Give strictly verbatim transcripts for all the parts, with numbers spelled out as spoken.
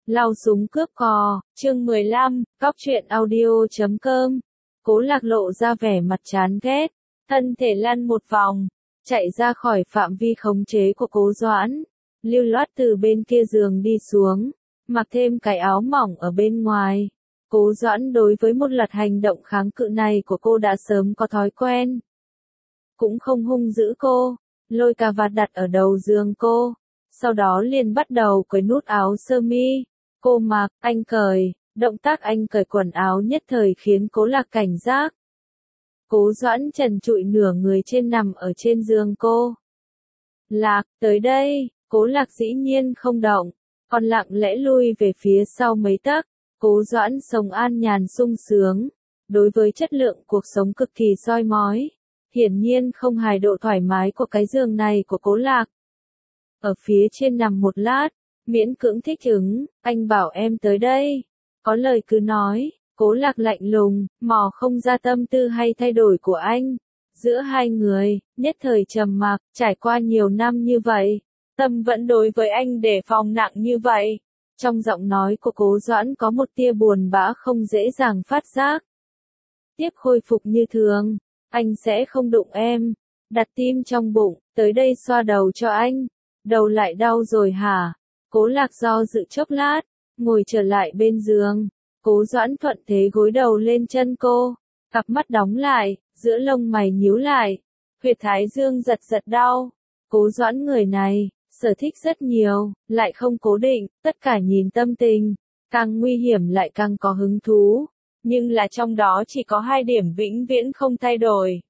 Lao súng cướp cò, chương mười lăm, cóc truyện audio chấm com. Cố Lạc lộ ra vẻ mặt chán ghét, thân thể lăn một vòng, chạy ra khỏi phạm vi khống chế của Cố Doãn, lưu loát từ bên kia giường đi xuống, mặc thêm cái áo mỏng ở bên ngoài. Cố Doãn đối với một loạt hành động kháng cự này của cô đã sớm có thói quen. Cũng không hung dữ cô, lôi cà vạt đặt ở đầu giường cô, sau đó liền bắt đầu cởi nút áo sơ mi. Cô mặc, anh cởi, động tác anh cởi quần áo nhất thời khiến Cố Lạc cảnh giác. Cố Doãn trần trụi nửa người trên nằm ở trên giường cô. Lạc, tới đây, Cố Lạc dĩ nhiên không động, còn lặng lẽ lui về phía sau mấy tấc. Cố Doãn sống an nhàn sung sướng, đối với chất lượng cuộc sống cực kỳ soi mói, hiển nhiên không hài độ thoải mái của cái giường này của Cố Lạc. Ở phía trên nằm một lát, miễn cưỡng thích ứng, anh bảo em tới đây, có lời cứ nói. Cố Lạc lạnh lùng, mò không ra tâm tư hay thay đổi của anh. Giữa hai người, nhất thời trầm mặc, trải qua nhiều năm như vậy, tâm vẫn đối với anh đề phòng nặng như vậy. Trong giọng nói của Cố Doãn có một tia buồn bã không dễ dàng phát giác. Tiếp khôi phục như thường, anh sẽ không đụng em, đặt tim trong bụng, tới đây xoa đầu cho anh. Đầu lại đau rồi hả? Cố Lạc do dự chốc lát, ngồi trở lại bên giường. Cố Doãn thuận thế gối đầu lên chân cô, cặp mắt đóng lại, giữa lông mày nhíu lại, huyệt thái dương giật giật đau. Cố Doãn người này, sở thích rất nhiều, lại không cố định, tất cả nhìn tâm tình, càng nguy hiểm lại càng có hứng thú, nhưng là trong đó chỉ có hai điểm vĩnh viễn không thay đổi.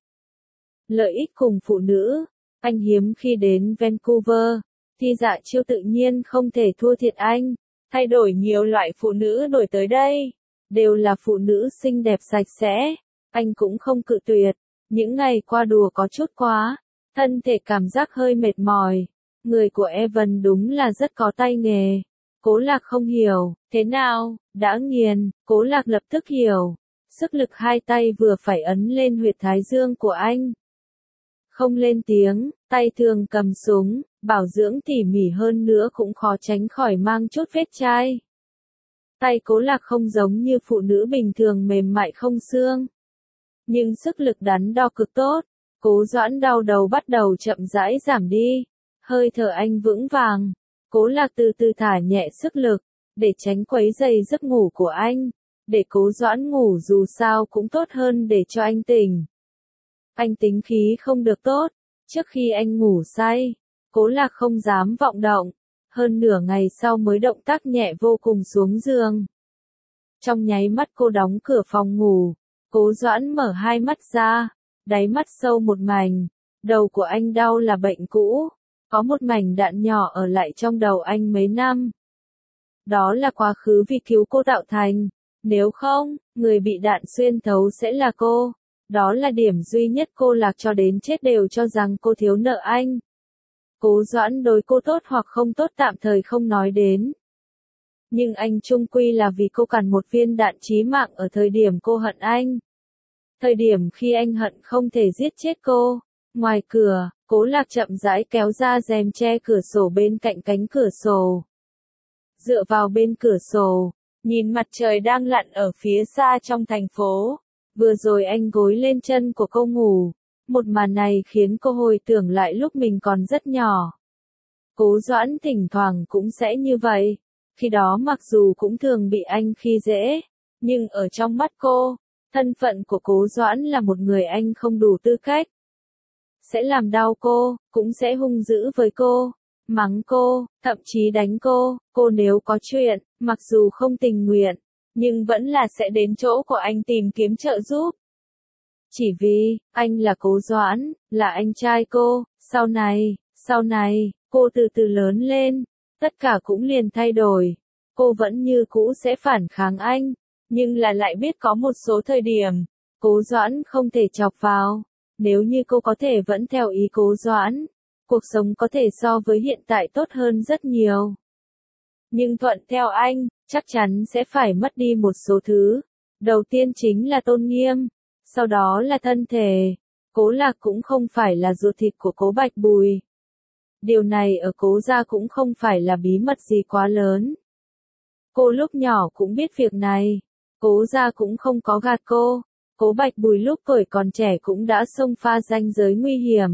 Lợi ích cùng phụ nữ, anh hiếm khi đến Vancouver, thì Dạ Chiêu tự nhiên không thể thua thiệt anh, thay đổi nhiều loại phụ nữ đổi tới đây, đều là phụ nữ xinh đẹp sạch sẽ, anh cũng không cự tuyệt. Những ngày qua đùa có chút quá, thân thể cảm giác hơi mệt mỏi. Người của Evan đúng là rất có tay nghề. Cố Lạc không hiểu, thế nào, đã nghiền. Cố Lạc lập tức hiểu, sức lực hai tay vừa phải ấn lên huyệt thái dương của anh. Không lên tiếng, tay thường cầm súng, bảo dưỡng tỉ mỉ hơn nữa cũng khó tránh khỏi mang chút vết chai. Tay Cố Lạc không giống như phụ nữ bình thường mềm mại không xương, nhưng sức lực đắn đo cực tốt. Cố Doãn đau đầu bắt đầu chậm rãi giảm đi, hơi thở anh vững vàng. Cố Lạc từ từ thả nhẹ sức lực, để tránh quấy rầy giấc ngủ của anh, để Cố Doãn ngủ dù sao cũng tốt hơn để cho anh tỉnh. Anh tính khí không được tốt, trước khi anh ngủ say, Cố Lạc không dám vọng động, hơn nửa ngày sau mới động tác nhẹ vô cùng xuống giường. Trong nháy mắt cô đóng cửa phòng ngủ, Cố Doãn mở hai mắt ra, đáy mắt sâu một mảnh, đầu của anh đau là bệnh cũ, có một mảnh đạn nhỏ ở lại trong đầu anh mấy năm. Đó là quá khứ vì cứu cô tạo thành, nếu không, người bị đạn xuyên thấu sẽ là cô. Đó là điểm duy nhất Cố Lạc cho đến chết đều cho rằng cô thiếu nợ anh. Cố Doãn đối cô tốt hoặc không tốt tạm thời không nói đến, nhưng anh chung quy là vì cô cản một viên đạn chí mạng ở thời điểm cô hận anh. Thời điểm khi anh hận không thể giết chết cô. Ngoài cửa, Cố Lạc chậm rãi kéo ra rèm che cửa sổ bên cạnh cánh cửa sổ. Dựa vào bên cửa sổ, nhìn mặt trời đang lặn ở phía xa trong thành phố. Vừa rồi anh gối lên chân của cô ngủ. Một màn này khiến cô hồi tưởng lại lúc mình còn rất nhỏ. Cố Doãn thỉnh thoảng cũng sẽ như vậy. Khi đó mặc dù cũng thường bị anh khi dễ, nhưng ở trong mắt cô, thân phận của Cố Doãn là một người anh không đủ tư cách. Sẽ làm đau cô, cũng sẽ hung dữ với cô, mắng cô, thậm chí đánh cô. Cô nếu có chuyện, mặc dù không tình nguyện, nhưng vẫn là sẽ đến chỗ của anh tìm kiếm trợ giúp. Chỉ vì, anh là Cố Doãn, là anh trai cô. Sau này, sau này, cô từ từ lớn lên, tất cả cũng liền thay đổi. Cô vẫn như cũ sẽ phản kháng anh, nhưng là lại biết có một số thời điểm, Cố Doãn không thể chọc vào. Nếu như cô có thể vẫn theo ý Cố Doãn, cuộc sống có thể so với hiện tại tốt hơn rất nhiều. Nhưng thuận theo anh, chắc chắn sẽ phải mất đi một số thứ. Đầu tiên chính là tôn nghiêm, sau đó là thân thể. Cố Lạc cũng không phải là ruột thịt của Cố Bạch Bùi. Điều này ở Cố gia cũng không phải là bí mật gì quá lớn. Cô lúc nhỏ cũng biết việc này. Cố gia cũng không có gạt cô. Cố Bạch Bùi lúc tuổi còn trẻ cũng đã xông pha ranh giới nguy hiểm.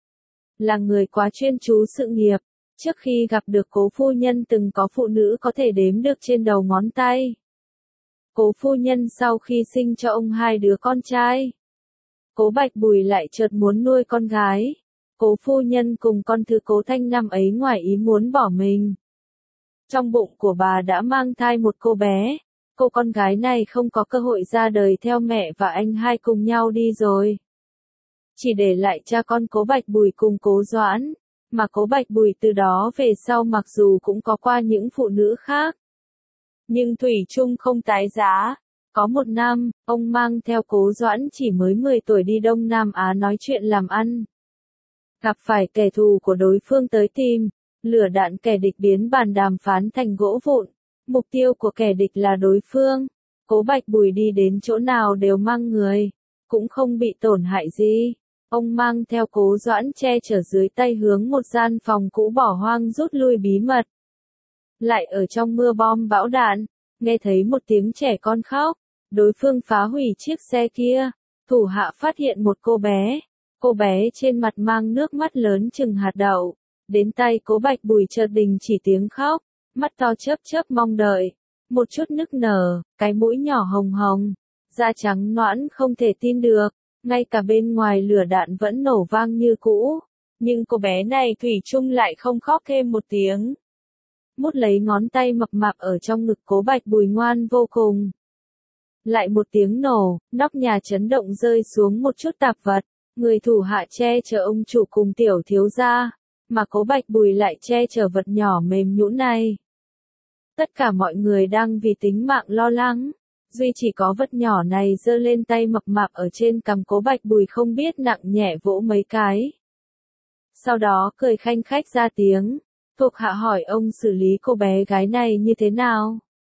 Là người quá chuyên chú sự nghiệp. Trước khi gặp được cố phu nhân từng có phụ nữ có thể đếm được trên đầu ngón tay. Cố phu nhân sau khi sinh cho ông hai đứa con trai. Cố Bạch Bùi lại chợt muốn nuôi con gái. Cố phu nhân cùng con thứ Cố Thanh năm ấy ngoài ý muốn bỏ mình. Trong bụng của bà đã mang thai một cô bé. Cô con gái này không có cơ hội ra đời theo mẹ và anh hai cùng nhau đi rồi. Chỉ để lại cha con Cố Bạch Bùi cùng Cố Doãn. Mà Cố Bạch Bùi từ đó về sau mặc dù cũng có qua những phụ nữ khác. Nhưng thủy chung không tái giá. Có một năm, ông mang theo Cố Doãn chỉ mới mười tuổi đi Đông Nam Á nói chuyện làm ăn. Gặp phải kẻ thù của đối phương tới tìm, lửa đạn kẻ địch biến bàn đàm phán thành gỗ vụn. Mục tiêu của kẻ địch là đối phương. Cố Bạch Bùi đi đến chỗ nào đều mang người, cũng không bị tổn hại gì. Ông mang theo Cố Doãn che chở dưới tay hướng một gian phòng cũ bỏ hoang rút lui bí mật. Lại ở trong mưa bom bão đạn, nghe thấy một tiếng trẻ con khóc, đối phương phá hủy chiếc xe kia, thủ hạ phát hiện một cô bé, cô bé trên mặt mang nước mắt lớn chừng hạt đậu, đến tay Cố Bạch Bùi chợt đình chỉ tiếng khóc, mắt to chớp chớp mong đợi, một chút nức nở, cái mũi nhỏ hồng hồng, da trắng nõn không thể tin được, ngay cả bên ngoài lửa đạn vẫn nổ vang như cũ, nhưng cô bé này thủy chung lại không khóc thêm một tiếng. Mút lấy ngón tay mập mạp ở trong ngực Cố Bạch Bùi ngoan vô cùng. Lại một tiếng nổ, nóc nhà chấn động rơi xuống một chút tạp vật, người thủ hạ che chở ông chủ cùng tiểu thiếu gia, mà Cố Bạch Bùi lại che chở vật nhỏ mềm nhũn này. Tất cả mọi người đang vì tính mạng lo lắng, duy chỉ có vật nhỏ này giơ lên tay mập mạp ở trên cằm Cố Bạch Bùi không biết nặng nhẹ vỗ mấy cái. Sau đó cười khanh khách ra tiếng. Thuộc hạ hỏi ông xử lý cô bé gái này như thế nào?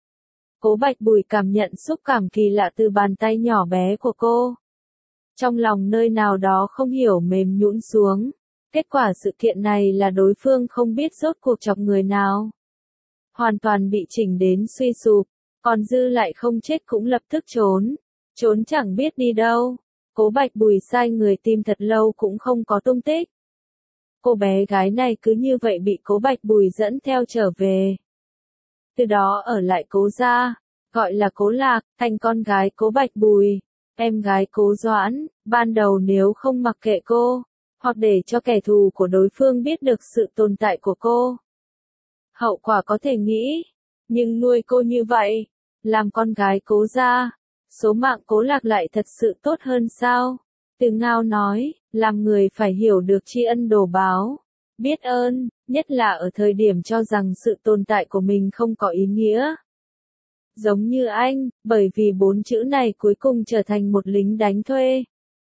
Cố Bạch Bùi cảm nhận xúc cảm kỳ lạ từ bàn tay nhỏ bé của cô. Trong lòng nơi nào đó không hiểu mềm nhũn xuống. Kết quả sự kiện này là đối phương không biết rốt cuộc chọc người nào. Hoàn toàn bị chỉnh đến suy sụp, còn dư lại không chết cũng lập tức trốn. Trốn chẳng biết đi đâu. Cố Bạch Bùi sai người tìm thật lâu cũng không có tung tích. Cô bé gái này cứ như vậy bị Cố Bạch Bùi dẫn theo trở về. Từ đó ở lại Cố gia, gọi là Cố Lạc, thành con gái Cố Bạch Bùi, em gái Cố Doãn. Ban đầu nếu không mặc kệ cô, hoặc để cho kẻ thù của đối phương biết được sự tồn tại của cô, hậu quả có thể nghĩ. Nhưng nuôi cô như vậy, làm con gái Cố gia, số mạng Cố Lạc lại thật sự tốt hơn sao? Từ Ngao nói, làm người phải hiểu được tri ân đồ báo, biết ơn, nhất là ở thời điểm cho rằng sự tồn tại của mình không có ý nghĩa. Giống như anh, bởi vì bốn chữ này cuối cùng trở thành một lính đánh thuê.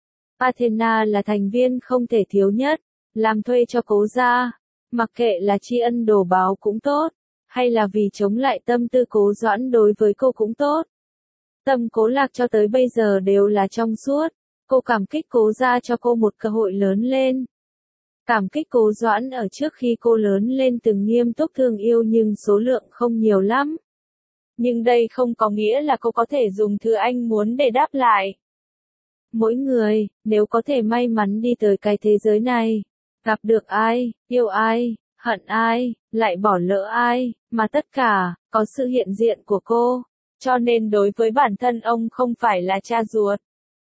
Athena là thành viên không thể thiếu nhất, làm thuê cho Cố gia, mặc kệ là tri ân đồ báo cũng tốt, hay là vì chống lại tâm tư Cố Doãn đối với cô cũng tốt. Tâm Cố Lạc cho tới bây giờ đều là trong suốt. Cô cảm kích Cố gia cho cô một cơ hội lớn lên. Cảm kích Cố Doãn ở trước khi cô lớn lên từng nghiêm túc thương yêu nhưng số lượng không nhiều lắm. Nhưng đây không có nghĩa là cô có thể dùng thứ anh muốn để đáp lại. Mỗi người, nếu có thể may mắn đi tới cái thế giới này, gặp được ai, yêu ai, hận ai, lại bỏ lỡ ai, mà tất cả, có sự hiện diện của cô. Cho nên đối với bản thân ông không phải là cha ruột.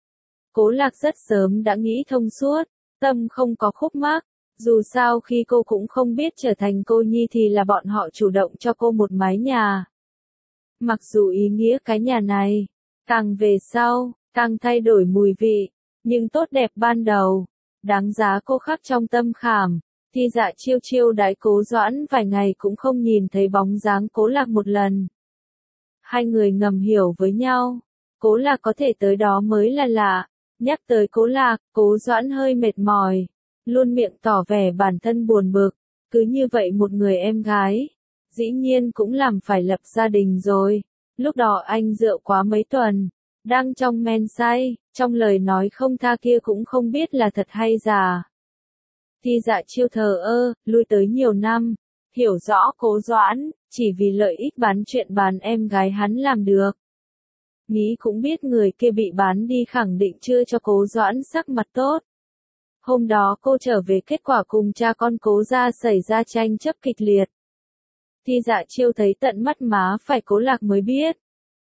Cố Lạc rất sớm đã nghĩ thông suốt, tâm không có khúc mắc, dù sao khi cô cũng không biết trở thành cô nhi thì là bọn họ chủ động cho cô một mái nhà. Mặc dù ý nghĩa cái nhà này, càng về sau, càng thay đổi mùi vị, nhưng tốt đẹp ban đầu, đáng giá cô khắc trong tâm khảm. Thi Dạ chiêu chiêu đãi Cố Doãn vài ngày cũng không nhìn thấy bóng dáng Cố Lạc một lần. Hai người ngầm hiểu với nhau, Cố Lạc có thể tới đó mới là lạ. Nhắc tới Cố Lạc, Cố Doãn hơi mệt mỏi, luôn miệng tỏ vẻ bản thân buồn bực, cứ như vậy một người em gái, dĩ nhiên cũng làm phải lập gia đình rồi. Lúc đó anh rượu quá mấy tuần, đang trong men say, trong lời nói không tha kia cũng không biết là thật hay giả. Thi Dạ chiêu thờ ơ, lui tới nhiều năm, hiểu rõ Cố Doãn, chỉ vì lợi ích bán chuyện bán em gái hắn làm được. Nghĩ cũng biết người kia bị bán đi khẳng định chưa cho Cố Doãn sắc mặt tốt. Hôm đó cô trở về kết quả cùng cha con Cố gia xảy ra tranh chấp kịch liệt. Thi Dạ Chiêu thấy tận mắt má phải Cố Lạc mới biết.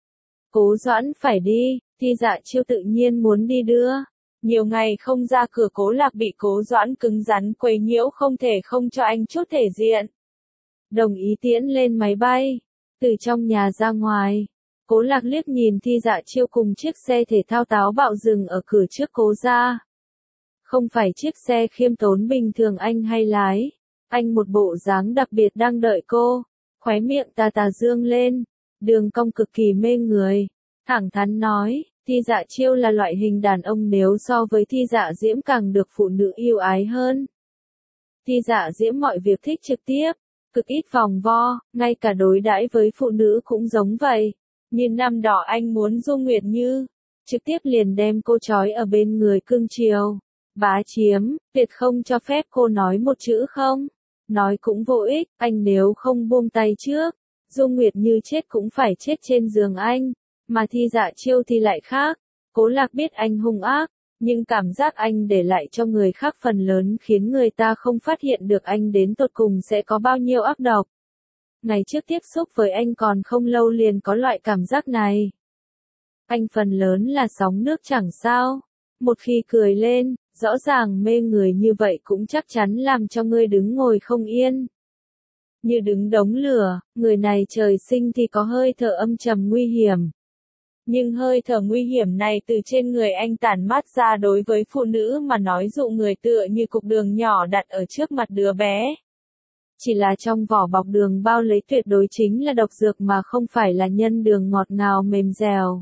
Cố Doãn phải đi, Thi Dạ Chiêu tự nhiên muốn đi đưa. Nhiều ngày không ra cửa Cố Lạc bị Cố Doãn cứng rắn quấy nhiễu không thể không cho anh chút thể diện. Đồng ý tiễn lên máy bay. Từ trong nhà ra ngoài, Cố Lạc liếc nhìn Thi Dạ Chiêu cùng chiếc xe thể thao táo bạo dừng ở cửa trước Cố gia. Không phải chiếc xe khiêm tốn bình thường anh hay lái. Anh một bộ dáng đặc biệt đang đợi cô. Khóe miệng tà tà dương lên. Đường cong cực kỳ mê người. Thẳng thắn nói, Thi Dạ Chiêu là loại hình đàn ông nếu so với Thi Dạ Diễm càng được phụ nữ yêu ái hơn. Thi Dạ Diễm mọi việc thích trực tiếp, cực ít vòng vo, ngay cả đối đãi với phụ nữ cũng giống vậy. Như năm đó anh muốn Dung Nguyệt Như, trực tiếp liền đem cô trói ở bên người cưng chiều, bá chiếm, tuyệt không cho phép cô nói một chữ không. Nói cũng vô ích, anh nếu không buông tay trước, Dung Nguyệt Như chết cũng phải chết trên giường anh. Mà Thi Dạ Chiêu thì lại khác. Cố Lạc biết anh hung ác, nhưng cảm giác anh để lại cho người khác phần lớn khiến người ta không phát hiện được anh đến tột cùng sẽ có bao nhiêu ác độc. Ngày trước tiếp xúc với anh còn không lâu liền có loại cảm giác này. Anh phần lớn là sóng nước chẳng sao. Một khi cười lên, rõ ràng mê người như vậy cũng chắc chắn làm cho ngươi đứng ngồi không yên. Như đứng đống lửa, người này trời sinh thì có hơi thở âm trầm nguy hiểm. Nhưng hơi thở nguy hiểm này từ trên người anh tản mát ra đối với phụ nữ mà nói dụ người tựa như cục đường nhỏ đặt ở trước mặt đứa bé. Chỉ là trong vỏ bọc đường bao lấy tuyệt đối chính là độc dược mà không phải là nhân đường ngọt ngào mềm dẻo.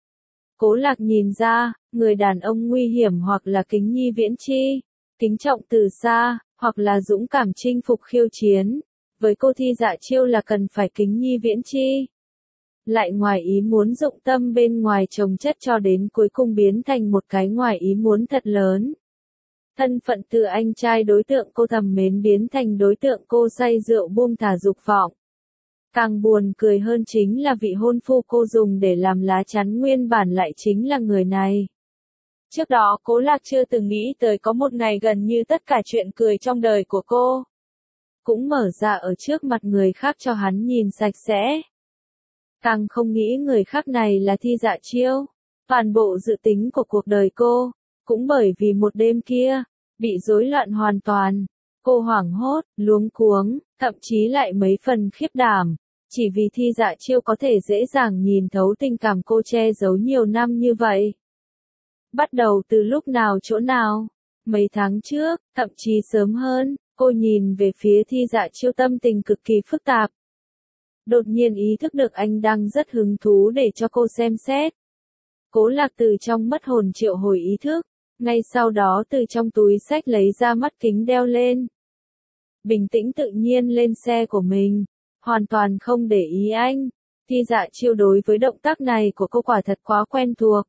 Cố Lạc nhìn ra, người đàn ông nguy hiểm hoặc là kính nhi viễn chi, kính trọng từ xa, hoặc là dũng cảm chinh phục khiêu chiến. Với cô Thi Dạ Chiêu là cần phải kính nhi viễn chi. Lại ngoài ý muốn dụng tâm bên ngoài trồng chất cho đến cuối cùng biến thành một cái ngoài ý muốn thật lớn. Thân phận từ anh trai đối tượng cô thầm mến biến thành đối tượng cô say rượu buông thả dục vọng. Càng buồn cười hơn chính là vị hôn phu cô dùng để làm lá chắn nguyên bản lại chính là người này. Trước đó Cố Lạc chưa từng nghĩ tới có một ngày gần như tất cả chuyện cười trong đời của cô cũng mở ra ở trước mặt người khác cho hắn nhìn sạch sẽ. Càng không nghĩ người khác này là Thi Dạ Chiêu. Toàn bộ dự tính của cuộc đời cô, cũng bởi vì một đêm kia, bị rối loạn hoàn toàn. Cô hoảng hốt, luống cuống, thậm chí lại mấy phần khiếp đảm. Chỉ vì Thi Dạ Chiêu có thể dễ dàng nhìn thấu tình cảm cô che giấu nhiều năm như vậy. Bắt đầu từ lúc nào chỗ nào? Mấy tháng trước, thậm chí sớm hơn, cô nhìn về phía Thi Dạ Chiêu tâm tình cực kỳ phức tạp. Đột nhiên ý thức được anh đang rất hứng thú để cho cô xem xét. Cố Lạc từ trong mất hồn triệu hồi ý thức, ngay sau đó từ trong túi xách lấy ra mắt kính đeo lên. Bình tĩnh tự nhiên lên xe của mình, hoàn toàn không để ý anh. Thi Dạ Chiêu đối với động tác này của cô quả thật quá quen thuộc.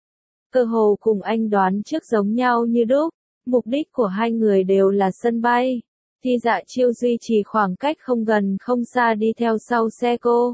Cơ hồ cùng anh đoán trước giống nhau như đúc, mục đích của hai người đều là sân bay. Thi Dạ Chiêu duy trì khoảng cách không gần không xa đi theo sau xe cô.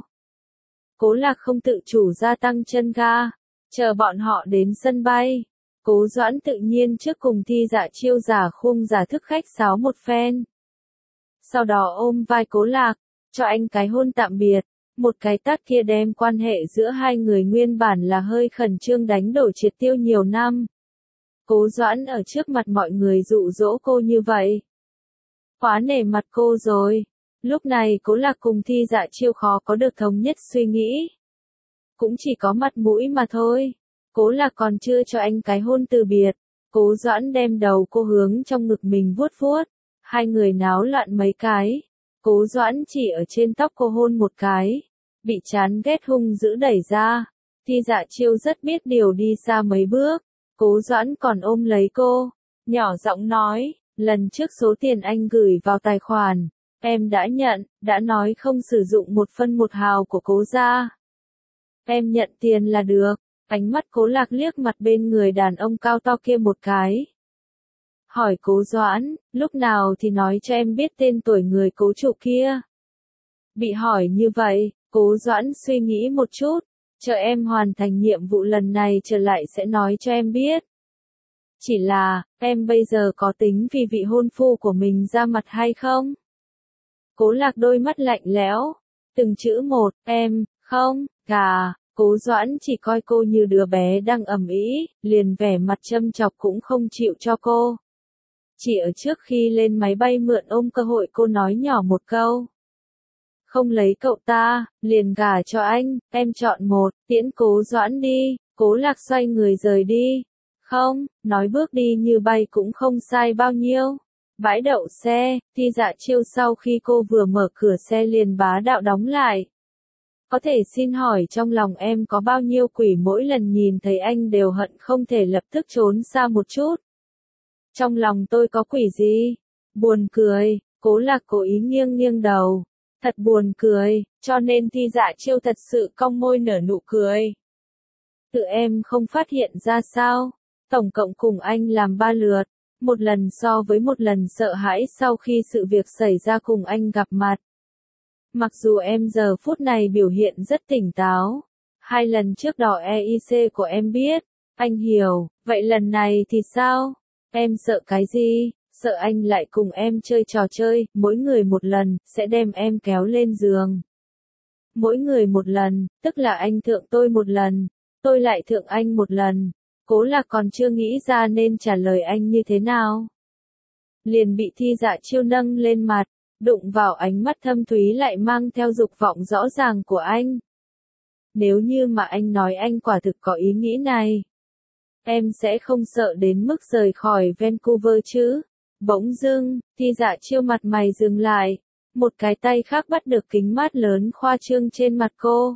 Cố Lạc không tự chủ gia tăng chân ga, chờ bọn họ đến sân bay. Cố Doãn tự nhiên trước cùng Thi Dạ Chiêu giả khung giả thức khách sáo một phen. Sau đó ôm vai Cố Lạc, cho anh cái hôn tạm biệt. Một cái tát kia đem quan hệ giữa hai người nguyên bản là hơi khẩn trương đánh đổ triệt tiêu nhiều năm. Cố Doãn ở trước mặt mọi người dụ dỗ cô như vậy. Quá nể mặt cô rồi. Lúc này Cố Lạc cùng Thi Dạ Chiêu khó có được thống nhất suy nghĩ. Cũng chỉ có mặt mũi mà thôi. Cố Lạc còn chưa cho anh cái hôn từ biệt. Cố Doãn đem đầu cô hướng trong ngực mình vuốt vuốt. Hai người náo loạn mấy cái. Cố Doãn chỉ ở trên tóc cô hôn một cái. Bị chán ghét hung dữ đẩy ra. Thi Dạ Chiêu rất biết điều đi xa mấy bước. Cố Doãn còn ôm lấy cô. Nhỏ giọng nói, lần trước số tiền anh gửi vào tài khoản, em đã nhận, đã nói không sử dụng một phân một hào của Cố gia. Em nhận tiền là được. Ánh mắt Cố Lạc liếc mặt bên người đàn ông cao to kia một cái. Hỏi Cố Doãn, lúc nào thì nói cho em biết tên tuổi người cố chủ kia. Bị hỏi như vậy, Cố Doãn suy nghĩ một chút, chờ em hoàn thành nhiệm vụ lần này trở lại sẽ nói cho em biết. Chỉ là, em bây giờ có tính vì vị hôn phu của mình ra mặt hay không? Cố Lạc đôi mắt lạnh lẽo, từng chữ một, em, không, cả. Cố Doãn chỉ coi cô như đứa bé đang ầm ĩ, liền vẻ mặt châm chọc cũng không chịu cho cô. Chỉ ở trước khi lên máy bay mượn ôm cơ hội cô nói nhỏ một câu. Không lấy cậu ta, liền gả cho anh, em chọn một, tiễn Cố Doãn đi. Cố Lạc xoay người rời đi. Không, nói bước đi như bay cũng không sai bao nhiêu. Bãi đậu xe, Ti Dạ Chiêu sau khi cô vừa mở cửa xe liền bá đạo đóng lại. Có thể xin hỏi trong lòng em có bao nhiêu quỷ mỗi lần nhìn thấy anh đều hận không thể lập tức trốn xa một chút. Trong lòng tôi có quỷ gì? Buồn cười, Cố Lạc cố ý nghiêng nghiêng đầu. Thật buồn cười, cho nên Ti Dạ Chiêu thật sự cong môi nở nụ cười. Tự em không phát hiện ra sao? Tổng cộng cùng anh làm ba lượt, một lần so với một lần sợ hãi sau khi sự việc xảy ra cùng anh gặp mặt. Mặc dù em giờ phút này biểu hiện rất tỉnh táo, hai lần trước đỏ e i xê của em biết, anh hiểu, vậy lần này thì sao? Em sợ cái gì? Sợ anh lại cùng em chơi trò chơi, mỗi người một lần, sẽ đem em kéo lên giường. Mỗi người một lần, tức là anh thượng tôi một lần, tôi lại thượng anh một lần. Cố Lạc còn chưa nghĩ ra nên trả lời anh như thế nào. Liền bị Ti Dạ Chiêu nâng lên mặt, đụng vào ánh mắt thâm thúy lại mang theo dục vọng rõ ràng của anh. Nếu như mà anh nói anh quả thực có ý nghĩ này, em sẽ không sợ đến mức rời khỏi Vancouver chứ? Bỗng dưng, Ti Dạ Chiêu mặt mày dừng lại, một cái tay khác bắt được kính mát lớn khoa trương trên mặt cô.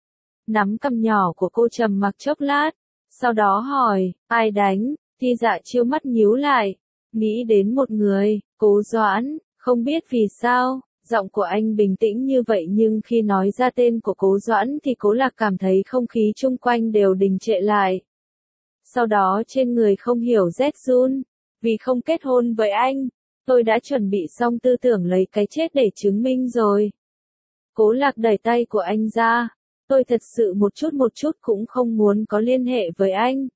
Nắm cằm nhỏ của cô trầm mặc chốc lát, sau đó hỏi, ai đánh? Ti Dạ Chiêu mắt nhíu lại, nghĩ đến một người, Cố Doãn, không biết vì sao, giọng của anh bình tĩnh như vậy nhưng khi nói ra tên của Cố Doãn thì Cố Lạc cảm thấy không khí chung quanh đều đình trệ lại. Sau đó trên người không hiểu rét run, vì không kết hôn với anh, tôi đã chuẩn bị xong tư tưởng lấy cái chết để chứng minh rồi. Cố Lạc đẩy tay của anh ra, tôi thật sự một chút một chút cũng không muốn có liên hệ với anh.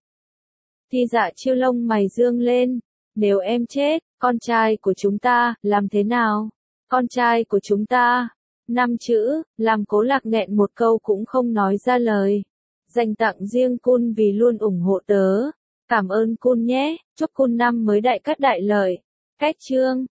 Ti Dạ Chiêu lông mày dương lên, nếu em chết, con trai của chúng ta, làm thế nào? Con trai của chúng ta, năm chữ, làm Cố Lạc nghẹn một câu cũng không nói ra lời. Dành tặng riêng Kun vì luôn ủng hộ tớ. Cảm ơn Kun nhé, chúc Kun năm mới đại cát đại lợi. Cách chương